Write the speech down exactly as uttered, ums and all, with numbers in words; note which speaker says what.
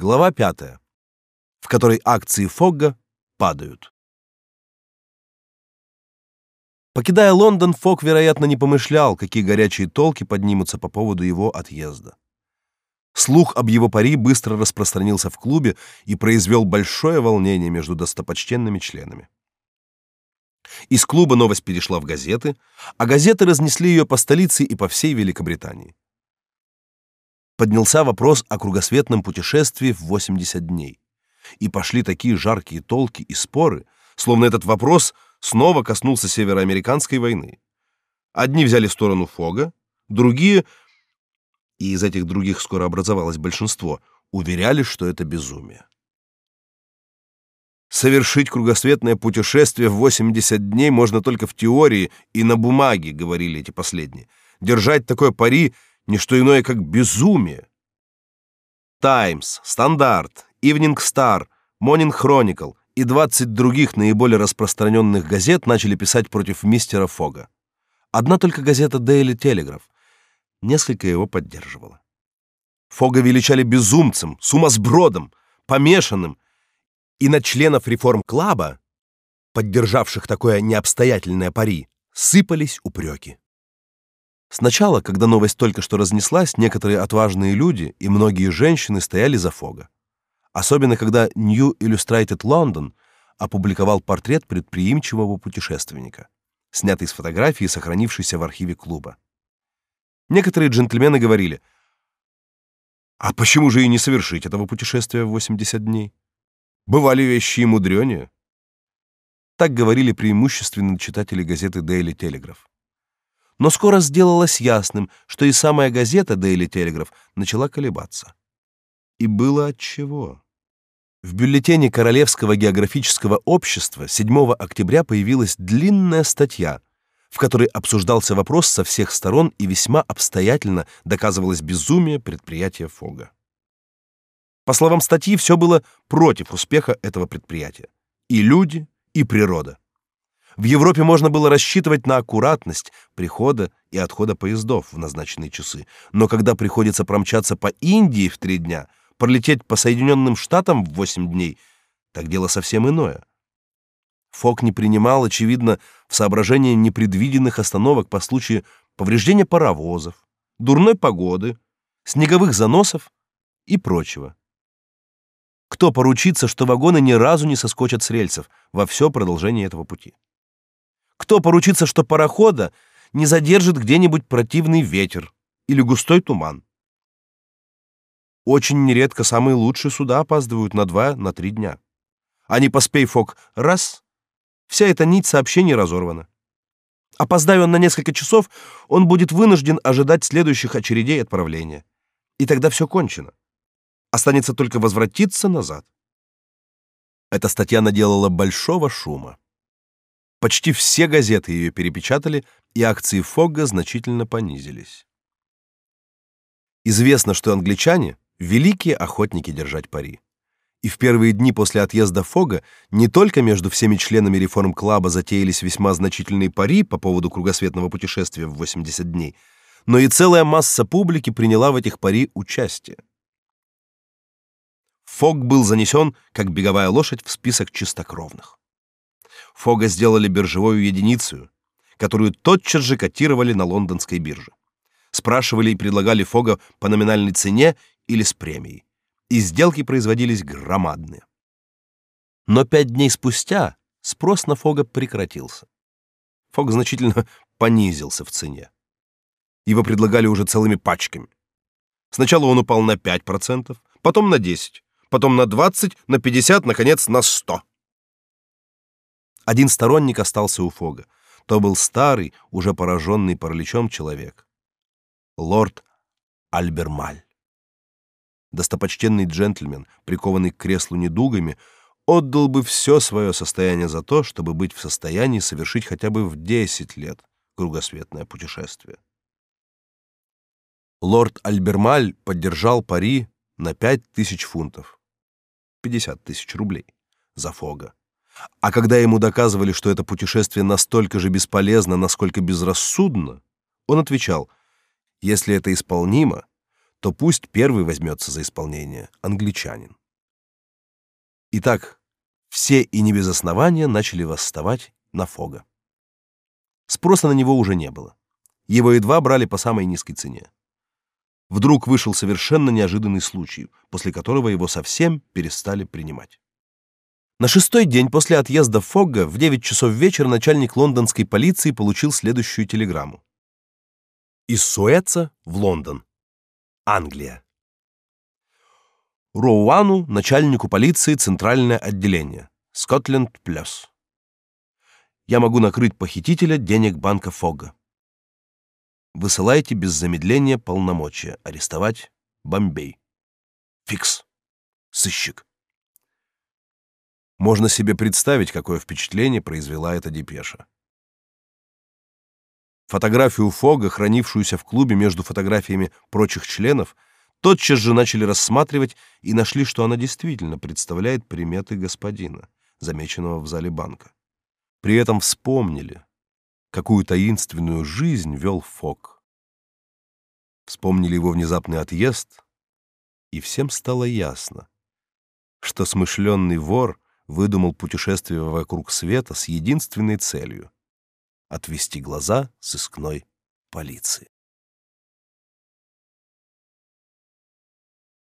Speaker 1: Глава пятая, в которой акции Фогга падают. Покидая Лондон, Фогг, вероятно, не помышлял, какие горячие толки поднимутся по поводу его отъезда. Слух об его пари быстро распространился в клубе и произвел большое волнение между достопочтенными членами. Из клуба новость перешла в газеты, а газеты разнесли ее по столице и по всей Великобритании. Поднялся вопрос о кругосветном путешествии в восемьдесят дней, и пошли такие жаркие толки и споры, словно этот вопрос снова коснулся североамериканской войны. Одни взяли сторону Фогга, другие, и из этих других скоро образовалось большинство, уверяли, что это безумие. Совершить кругосветное путешествие в восемьдесят дней можно только в теории и на бумаге, говорили эти последние. Держать такое пари — не что иное, как безумие. Таймс, Стандарт, Ивнинг Стар, Morning Chronicle и двадцать других наиболее распространенных газет начали писать против мистера Фогга. Одна только газета Daily Telegraph несколько его поддерживала. Фогга величали безумцем, сумасбродом, помешанным, и на членов реформ-клаба, поддержавших такое необстоятельное пари, сыпались упреки. Сначала, когда новость только что разнеслась, некоторые отважные люди и многие женщины стояли за Фогга. Особенно, когда New Illustrated London опубликовал портрет предприимчивого путешественника, снятый с фотографии, сохранившейся в архиве клуба. Некоторые джентльмены говорили: «А почему же и не совершить этого путешествия в восемьдесят дней? Бывали вещи и мудрёнее». Так говорили преимущественно читатели газеты Daily Telegraph. Но скоро сделалось ясным, что и самая газета Daily Telegraph начала колебаться. И было отчего. В бюллетене Королевского географического общества седьмого октября появилась длинная статья, в которой обсуждался вопрос со всех сторон и весьма обстоятельно доказывалось безумие предприятия Фогга. По словам статьи, все было против успеха этого предприятия. И люди, и природа. В Европе можно было рассчитывать на аккуратность прихода и отхода поездов в назначенные часы, но когда приходится промчаться по Индии в три дня, пролететь по Соединенным Штатам в восемь дней, так дело совсем иное. Фогг не принимал, очевидно, в соображение непредвиденных остановок по случаю повреждения паровозов, дурной погоды, снеговых заносов и прочего. Кто поручится, что вагоны ни разу не соскочат с рельсов во все продолжение этого пути? Кто поручится, что парохода не задержит где-нибудь противный ветер или густой туман? Очень нередко самые лучшие суда опаздывают на два, на три дня. А не поспей Фогг раз, вся эта нить сообщений разорвана. Опоздая он на несколько часов, он будет вынужден ожидать следующих очередей отправления. И тогда все кончено. Останется только возвратиться назад. Эта статья наделала большого шума. Почти все газеты ее перепечатали, и акции Фогга значительно понизились. Известно, что англичане — великие охотники держать пари. И в первые дни после отъезда Фогга не только между всеми членами реформ-клаба затеялись весьма значительные пари по поводу кругосветного путешествия в восемьдесят дней, но и целая масса публики приняла в этих пари участие. Фогг был занесен, как беговая лошадь, в список чистокровных. Фогга сделали биржевую единицу, которую тотчас же котировали на лондонской бирже. Спрашивали и предлагали Фогга по номинальной цене или с премией, и сделки производились громадные. Но пять дней спустя спрос на Фогга прекратился. Фогг значительно понизился в цене. Его предлагали уже целыми пачками. Сначала он упал на пять процентов, потом на десять, потом на двадцать, на пятьдесят, наконец на сто. Один сторонник остался у Фогга. То был старый, уже пораженный параличом человек. Лорд Альбермаль. Достопочтенный джентльмен, прикованный к креслу недугами, отдал бы все свое состояние за то, чтобы быть в состоянии совершить хотя бы в десять лет кругосветное путешествие. Лорд Альбермаль поддержал пари на пять тысяч фунтов, пятьдесят тысяч рублей, за Фогга. А когда ему доказывали, что это путешествие настолько же бесполезно, насколько безрассудно, он отвечал: если это исполнимо, то пусть первый возьмется за исполнение англичанин. Итак, все и не без основания начали восставать на Фога. Спроса на него уже не было. Его едва брали по самой низкой цене. Вдруг вышел совершенно неожиданный случай, после которого его совсем перестали принимать. На шестой день после отъезда Фогга в девять часов вечера начальник лондонской полиции получил следующую телеграмму. Из Суэца в Лондон. Англия. Роуану, начальнику полиции, центральное отделение. Скотленд Плёс. Я могу накрыть похитителя денег банка Фогга. Высылайте без замедления полномочия арестовать Бомбей. Фикс. Сыщик. Можно себе представить, какое впечатление произвела эта депеша. Фотографию Фогга, хранившуюся в клубе между фотографиями прочих членов, тотчас же начали рассматривать и нашли, что она действительно представляет приметы господина, замеченного в зале банка. При этом вспомнили, какую таинственную жизнь вел Фогг. Вспомнили его внезапный отъезд, и всем стало ясно, что смышленный вор выдумал путешествие вокруг света с единственной целью — отвести глаза сыскной полиции.